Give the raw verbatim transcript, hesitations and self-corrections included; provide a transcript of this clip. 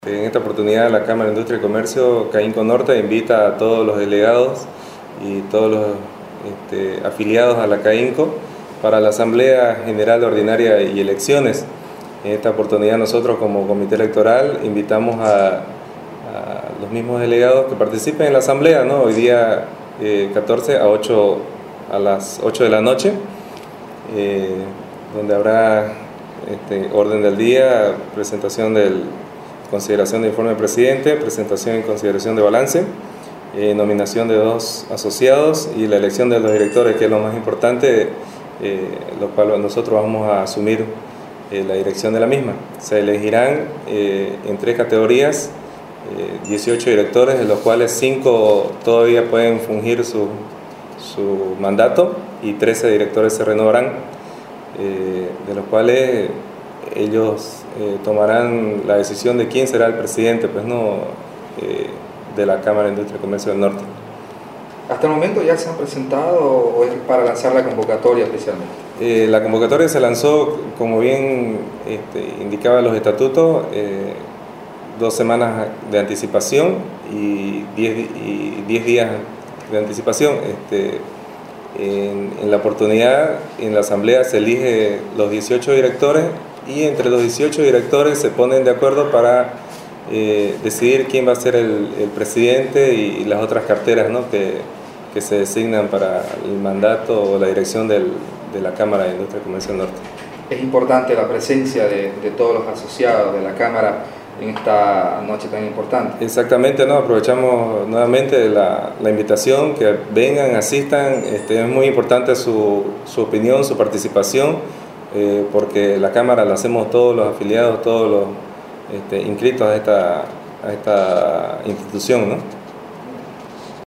En esta oportunidad la Cámara de Industria y Comercio Caínco Norte invita a todos los delegados y todos los este, afiliados a la Caínco para la Asamblea General Ordinaria y Elecciones. En esta oportunidad nosotros como Comité Electoral invitamos a, a los mismos delegados que participen en la Asamblea, ¿no? Hoy día eh, catorce a ocho, a las ocho de la noche, eh, donde habrá este, orden del día, presentación del consideración de informe del presidente, presentación y consideración de balance, eh, nominación de dos asociados y la elección de los directores, que es lo más importante, eh, lo cual nosotros vamos a asumir eh, la dirección de la misma. Se elegirán eh, en tres categorías, eh, dieciocho directores, de los cuales cinco todavía pueden fungir su, su mandato y trece directores se renovarán, eh, de los cuales ellos eh, tomarán la decisión de quién será el presidente, pues no eh, de la Cámara de Industria y Comercio del Norte. ¿Hasta el momento ya se han presentado o es para lanzar la convocatoria especialmente? Eh, la convocatoria se lanzó, como bien este, indicaban los estatutos, eh, dos semanas de anticipación y diez, y diez días de anticipación. Este, en, en la oportunidad, en la Asamblea se elige los dieciocho directores y entre los dieciocho directores se ponen de acuerdo para eh, decidir quién va a ser el, el presidente y, y las otras carteras, ¿no? que, que se designan para el mandato o la dirección del, de la Cámara de Industria y Comercio del Norte. Es importante la presencia de, de todos los asociados de la Cámara en esta noche tan importante. Exactamente, ¿no? Aprovechamos nuevamente la, la invitación, que vengan, asistan, este, es muy importante su, su opinión, su participación, Eh, porque la Cámara la hacemos todos los afiliados, todos los este, inscritos a esta, a esta institución, ¿no?